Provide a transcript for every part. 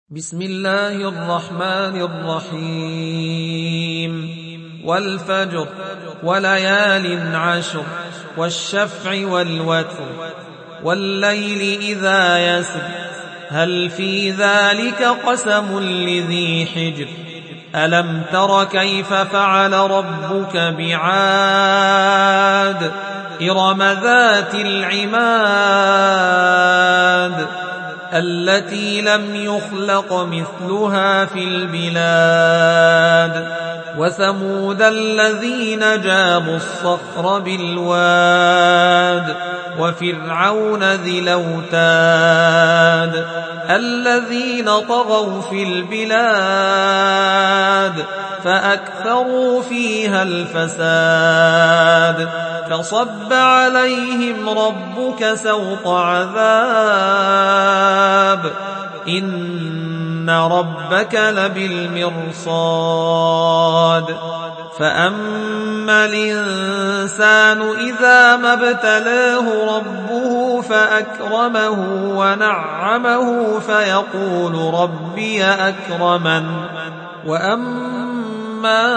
بسم الله الرحمن الرحيم والفجر وليال عشر والشفع والوتر والليل إذا يسر هل في ذلك قسم لذي حجر ألم تر كيف فعل ربك بعاد إرم ذات العماد التي لم يخلق مثلها في البلاد وثمود الذين جابوا الصخر بالواد وفرعون ذي الأوتاد الذين طغوا في البلاد فأكثروا فيها الفساد فصب عليهم ربك سوط عذاب إن ربك لبالمرصاد فأما الإنسان إذا ما ابتلاه ربه فأكرمه ونعمه فيقول ربي أكرمن وأما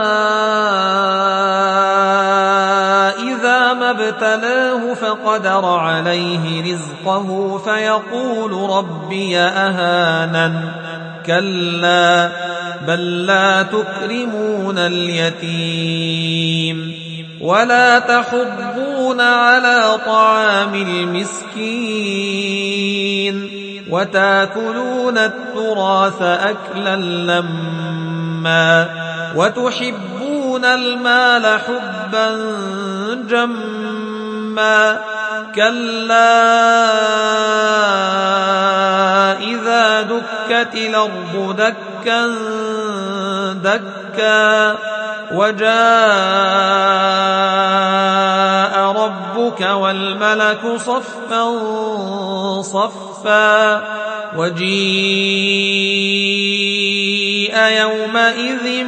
إذا ما ابتلاه فقدر عليه رزقه فيقول ربي أهانن كلا بل لا تكرمون اليتيم ولا تحضون على طعام المسكين وتاكلون التراث أكلا لما وتحبون المال حبا جما كلا إذا دكت الأرض دكا دكا وجاء ربك والملك صفا صفا وجيء يومئذ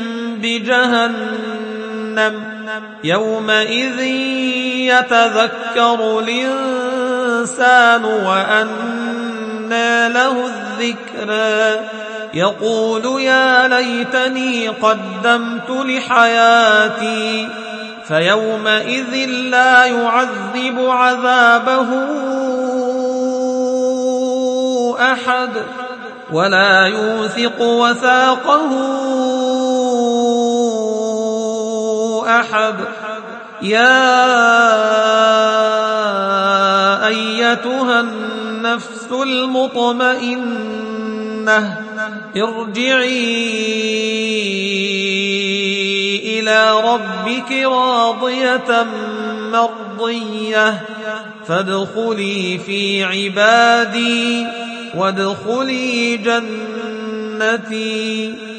بجهنم يومئذ يتذكر الإنسان وأنى له الذكرى يقول يا ليتني قدمت لحياتي فيومئذ لا يعذب عذابه أحد ولا يوثق وثاقه أحد يا أيتها النفس المطمئنة ارجعي إلى ربك راضية مرضية فادخلي في عبادي وادخلي جنتي